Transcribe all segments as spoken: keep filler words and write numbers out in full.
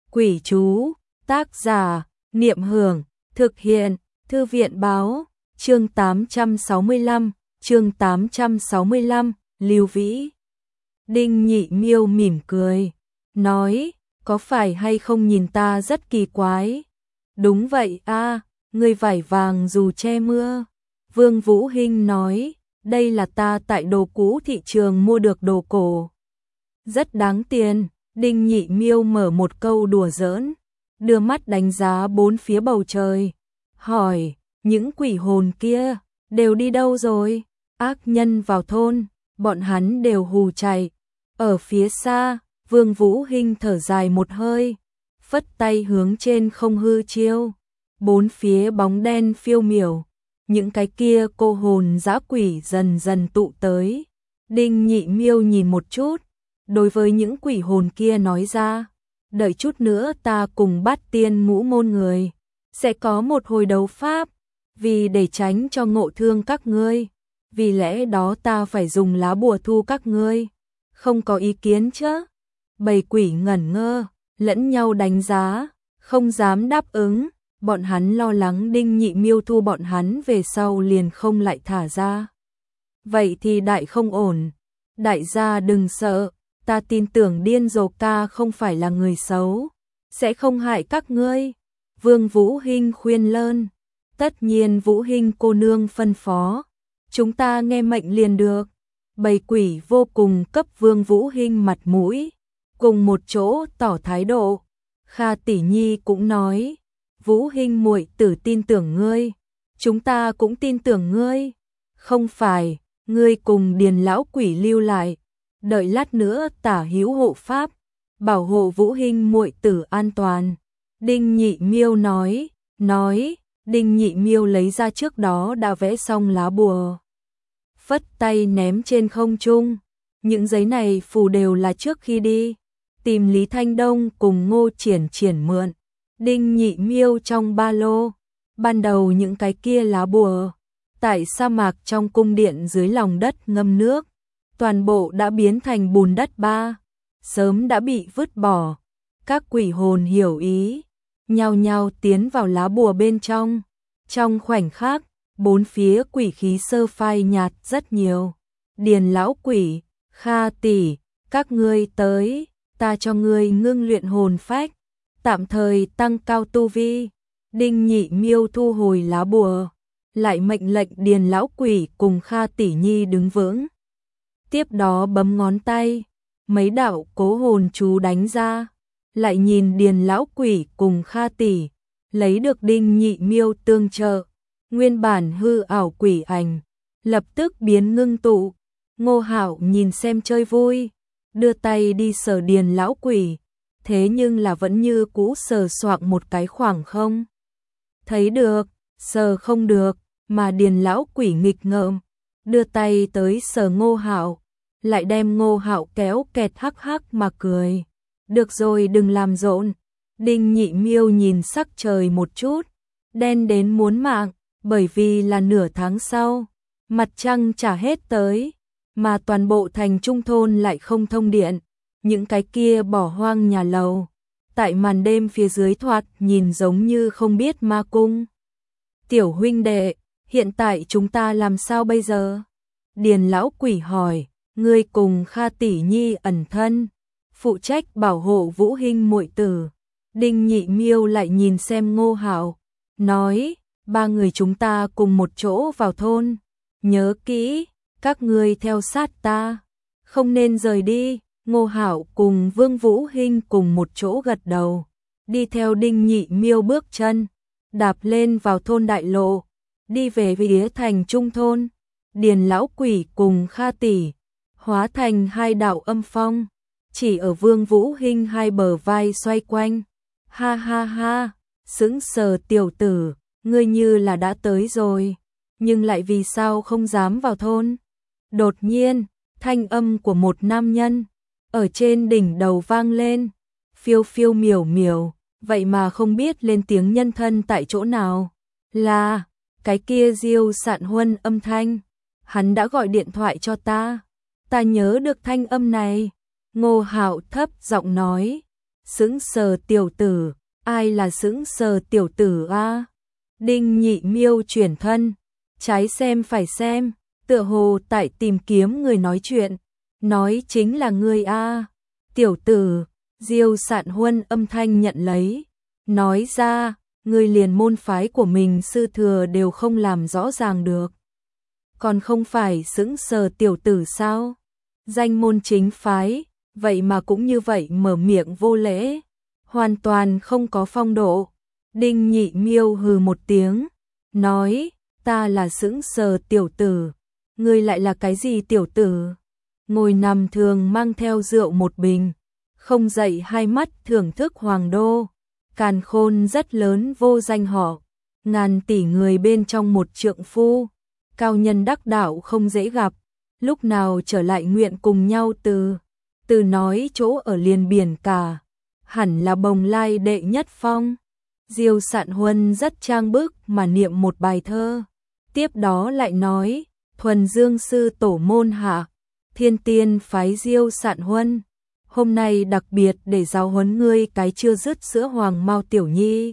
Quỷ chú, tác giả, Niệm Hưởng, thực hiện, Thư viện báo, chương tám trăm sáu mươi lăm, chương tám trăm sáu mươi lăm, Lưu Vĩ. Đinh Nhị Miêu mỉm cười, nói, có phải hay không nhìn ta rất kỳ quái? Đúng vậy a, ngươi vải vàng dù che mưa. Vương Vũ Hinh nói, đây là ta tại đồ cũ thị trường mua được đồ cổ. Rất đáng tiền. Đinh Nhị Miêu mở một câu đùa giỡn, đưa mắt đánh giá bốn phía bầu trời, hỏi, những quỷ hồn kia, đều đi đâu rồi? Ác nhân vào thôn, bọn hắn đều hù chạy. Ở phía xa, Vương Vũ Hinh thở dài một hơi, phất tay hướng trên không hư chiêu. Bốn phía bóng đen phiêu miểu, những cái kia cô hồn dã quỷ dần dần tụ tới. Đinh Nhị Miêu nhìn một chút, đối với những quỷ hồn kia nói ra, đợi chút nữa ta cùng Bát Tiên ngũ môn người sẽ có một hồi đấu pháp, vì để tránh cho ngộ thương các ngươi, vì lẽ đó ta phải dùng lá bùa thu các ngươi, không có ý kiến chứ? Bầy quỷ ngẩn ngơ, lẫn nhau đánh giá, không dám đáp ứng, bọn hắn lo lắng Đinh Nhị Miêu thu bọn hắn về sau liền không lại thả ra. Vậy thì đại không ổn, đại gia đừng sợ. Ta tin tưởng Điên Rồ Ca không phải là người xấu, sẽ không hại các ngươi. Vương Vũ Hinh khuyên lơn. Tất nhiên Vũ Hinh cô nương phân phó, chúng ta nghe mệnh liền được. Bầy quỷ vô cùng cấp Vương Vũ Hinh mặt mũi, cùng một chỗ tỏ thái độ. Kha tỷ nhi cũng nói, Vũ Hinh muội tử tin tưởng ngươi, chúng ta cũng tin tưởng ngươi. Không phải, ngươi cùng Điền lão quỷ lưu lại, đợi lát nữa tả hữu hộ pháp, bảo hộ Vũ Hinh muội tử an toàn. Đinh Nhị Miêu nói, nói, Đinh Nhị Miêu lấy ra trước đó đã vẽ xong lá bùa, phất tay ném trên không trung. Những giấy này phù đều là trước khi đi tìm Lý Thanh Đông cùng Ngô Triển Triển mượn. Đinh Nhị Miêu trong ba lô, ban đầu những cái kia lá bùa, tại sa mạc trong cung điện dưới lòng đất ngâm nước, toàn bộ đã biến thành bùn đất ba, sớm đã bị vứt bỏ. Các quỷ hồn hiểu ý, nhao nhao tiến vào lá bùa bên trong. Trong khoảnh khắc, bốn phía quỷ khí sơ phai nhạt rất nhiều. Điền lão quỷ, Kha tỷ, các ngươi tới, ta cho ngươi ngưng luyện hồn phách, tạm thời tăng cao tu vi. Đinh Nhị Miêu thu hồi lá bùa, lại mệnh lệnh Điền lão quỷ cùng Kha tỷ nhi đứng vững. Tiếp đó bấm ngón tay, mấy đạo cố hồn chú đánh ra, lại nhìn Điền lão quỷ cùng Kha tỷ, lấy được Đinh Nhị Miêu tương trợ, nguyên bản hư ảo quỷ ảnh lập tức biến ngưng tụ. Ngô Hạo nhìn xem chơi vui, đưa tay đi sờ Điền lão quỷ, thế nhưng là vẫn như cũ sờ soạng một cái khoảng không thấy được, sờ không được, mà Điền lão quỷ nghịch ngợm, đưa tay tới sờ Ngô Hạo, lại đem Ngô Hạo kéo kẹt hắc hắc mà cười. Được rồi, đừng làm rộn. Đinh Nhị Miêu nhìn sắc trời một chút, đen đến muốn mạng, bởi vì là nửa tháng sau, mặt trăng trả hết tới, mà toàn bộ thành trung thôn lại không thông điện. Những cái kia bỏ hoang nhà lầu, tại màn đêm phía dưới thoạt nhìn giống như không biết ma cung. Tiểu huynh đệ, hiện tại chúng ta làm sao bây giờ? Điền lão quỷ hỏi. Ngươi cùng Kha tỷ nhi ẩn thân, phụ trách bảo hộ Vũ Hinh muội tử. Đinh Nhị Miêu lại nhìn xem Ngô Hạo, nói, ba người chúng ta cùng một chỗ vào thôn, nhớ kỹ, các ngươi theo sát ta, không nên rời đi. Ngô Hạo cùng Vương Vũ Hinh cùng một chỗ gật đầu, đi theo Đinh Nhị Miêu bước chân, đạp lên vào thôn đại lộ, đi về phía thành trung thôn. Điền lão quỷ cùng Kha tỷ hóa thành hai đạo âm phong, chỉ ở Vương Vũ Hinh hai bờ vai xoay quanh. Ha ha ha, sững sờ tiểu tử, ngươi như là đã tới rồi, nhưng lại vì sao không dám vào thôn? Đột nhiên, thanh âm của một nam nhân ở trên đỉnh đầu vang lên, phiêu phiêu miểu miểu, vậy mà không biết lên tiếng nhân thân tại chỗ nào. Là cái kia Diêu Sạn Huân âm thanh, hắn đã gọi điện thoại cho ta. Ta nhớ được thanh âm này. Ngô Hạo thấp giọng nói. Sững sờ tiểu tử, ai là sững sờ tiểu tử a? Đinh Nhị Miêu chuyển thân, trái xem phải xem, tựa hồ tại tìm kiếm người nói chuyện, nói chính là ngươi a. Tiểu tử, Diêu Sạn Huân âm thanh nhận lấy, nói ra, ngươi liền môn phái của mình sư thừa đều không làm rõ ràng được. Còn không phải sững sờ tiểu tử sao? Danh môn chính phái, vậy mà cũng như vậy mở miệng vô lễ, hoàn toàn không có phong độ. Đinh Nhị Miêu hừ một tiếng, nói, ta là sững sờ tiểu tử, ngươi lại là cái gì tiểu tử? Ngồi nằm thường mang theo rượu một bình, không dậy hai mắt thưởng thức hoàng đô, càn khôn rất lớn vô danh họ, ngàn tỷ người bên trong một trượng phu, cao nhân đắc đạo không dễ gặp, lúc nào trở lại nguyện cùng nhau từ, từ nói chỗ ở liền biển cả, hẳn là Bồng Lai đệ nhất phong. Diêu Sạn Huân rất trang bức mà niệm một bài thơ, tiếp đó lại nói, thuần dương sư tổ môn hạ, thiên tiên phái Diêu Sạn Huân, hôm nay đặc biệt để giáo huấn ngươi cái chưa dứt sữa hoàng mao tiểu nhi.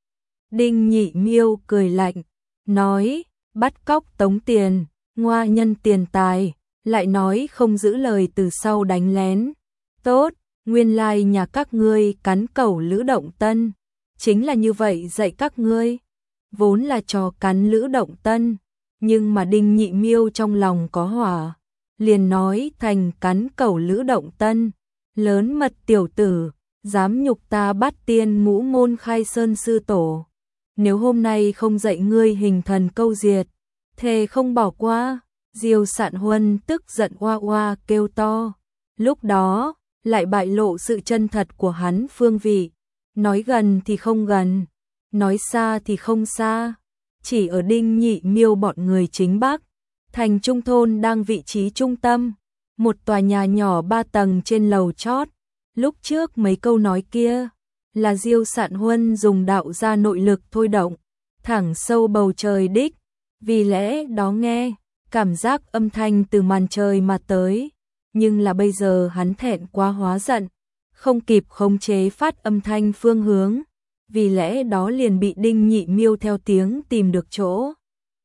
Đinh Nhị Miêu cười lạnh, nói, bắt cóc tống tiền, ngoa nhân tiền tài, lại nói không giữ lời từ sau đánh lén. Tốt, nguyên lai nhà các ngươi cắn cẩu Lữ Động Tân, chính là như vậy dạy các ngươi, vốn là trò cắn Lữ Động Tân, nhưng mà Đinh Nhị Miêu trong lòng có hỏa, liền nói thành cắn cẩu Lữ Động Tân, lớn mật tiểu tử, dám nhục ta Bát Tiên Ngũ Môn Khai Sơn sư tổ, nếu hôm nay không dạy ngươi hình thần câu diệt, thề không bỏ qua. Diêu Sạn Huân tức giận oa oa kêu to, lúc đó lại bại lộ sự chân thật của hắn phương vị, nói gần thì không gần, nói xa thì không xa, chỉ ở Đinh Nhị Miêu bọn người chính Bắc, thành trung thôn đang vị trí trung tâm, một tòa nhà nhỏ ba tầng trên lầu chót, lúc trước mấy câu nói kia là Diêu Sạn Huân dùng đạo gia nội lực thôi động, thẳng sâu bầu trời đích, vì lẽ đó nghe cảm giác âm thanh từ màn trời mà tới, nhưng là bây giờ hắn thẹn quá hóa giận, không kịp khống chế phát âm thanh phương hướng, vì lẽ đó liền bị Đinh Nhị Miêu theo tiếng tìm được chỗ.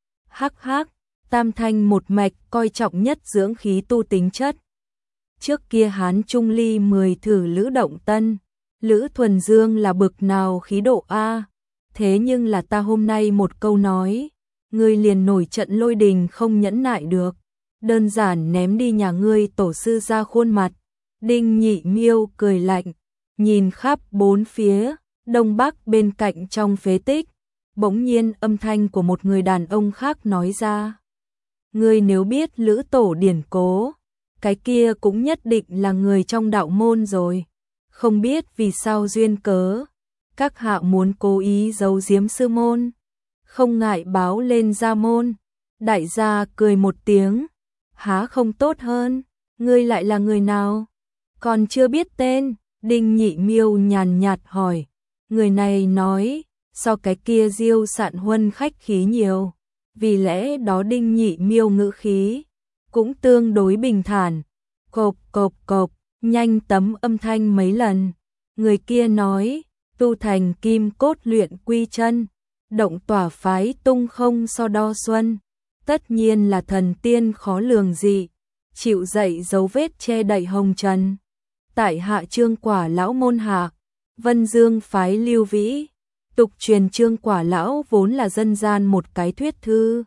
Hắc hắc, tam thanh một mạch coi trọng nhất dưỡng khí tu tính chất. Trước kia hắn trung ly mười thử Lữ Động Tân, Lữ Thuần Dương là bực nào khí độ a, thế nhưng là ta hôm nay một câu nói, ngươi liền nổi trận lôi đình không nhẫn nại được, đơn giản ném đi nhà ngươi tổ sư ra khuôn mặt. Đinh Nhị Miêu cười lạnh, nhìn khắp bốn phía, đông bắc bên cạnh trong phế tích, bỗng nhiên âm thanh của một người đàn ông khác nói ra. Ngươi nếu biết Lữ tổ điển cố, cái kia cũng nhất định là người trong đạo môn rồi, không biết vì sao duyên cớ, các hạ muốn cố ý giấu giếm sư môn, không ngại báo lên gia môn. Đại gia cười một tiếng, há không tốt hơn, ngươi lại là người nào? Còn chưa biết tên. Đinh Nhị Miêu nhàn nhạt hỏi, người này nói, so cái kia Diêu Sạn Huân khách khí nhiều, vì lẽ đó Đinh Nhị Miêu ngữ khí cũng tương đối bình thản, cộp cộp cộp, nhanh tấm âm thanh mấy lần. Người kia nói, tu thành kim cốt luyện quy chân, động tỏa phái tung không so đo xuân, tất nhiên là thần tiên khó lường dị, chịu dậy dấu vết che đậy hồng trần. Tại hạ Trương Quả lão môn hạ, Vân Dương phái Lưu Vĩ, tục truyền Trương Quả lão vốn là dân gian một cái thuyết thư,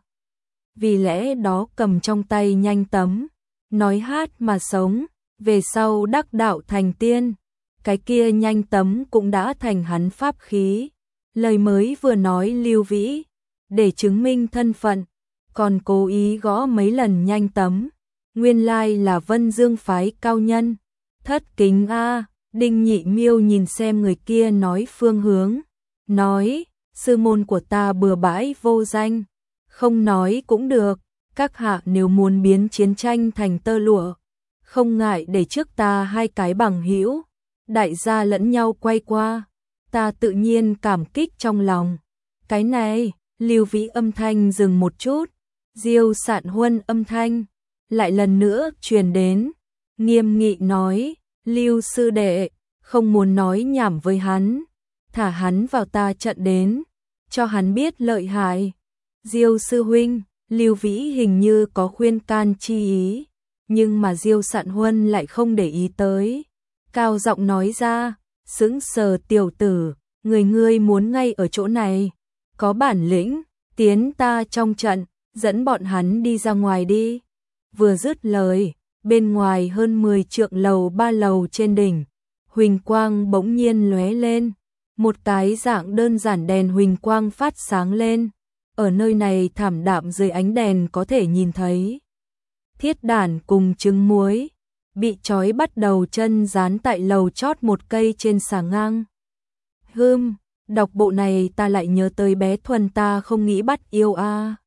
vì lẽ đó cầm trong tay nhanh tấm, nói hát mà sống, về sau đắc đạo thành tiên, cái kia nhanh tấm cũng đã thành hắn pháp khí. Lời mới vừa nói Lưu Vĩ, để chứng minh thân phận, còn cố ý gõ mấy lần nhanh tấm, nguyên lai là Vân Dương phái cao nhân. Thất kính a. Đinh Nhị Miêu nhìn xem người kia nói phương hướng, nói, sư môn của ta bừa bãi vô danh, không nói cũng được, các hạ nếu muốn biến chiến tranh thành tơ lụa, không ngại để trước ta hai cái bằng hữu, đại gia lẫn nhau quay qua, ta tự nhiên cảm kích trong lòng. Cái này, Lưu Vĩ âm thanh dừng một chút, Diêu Sạn Huân âm thanh lại lần nữa truyền đến, nghiêm nghị nói, Lưu sư đệ, không muốn nói nhảm với hắn, thả hắn vào ta trận đến, cho hắn biết lợi hại. Diêu sư huynh, Lưu Vĩ hình như có khuyên can chi ý, nhưng mà Diêu Sạn Huân lại không để ý tới. Cao giọng nói ra, sững sờ tiểu tử, người ngươi muốn ngay ở chỗ này, có bản lĩnh, tiến ta trong trận, dẫn bọn hắn đi ra ngoài đi. Vừa dứt lời, bên ngoài hơn mười trượng lầu ba lầu trên đỉnh, huỳnh quang bỗng nhiên lóe lên, một cái dạng đơn giản đèn huỳnh quang phát sáng lên. Ở nơi này thảm đạm dưới ánh đèn có thể nhìn thấy thiết đản cùng trứng muối bị trói bắt đầu chân dán tại lầu chót một cây trên xà ngang. Hừm, đọc bộ này ta lại nhớ tới bé Thuần ta không nghĩ bắt yêu a. À.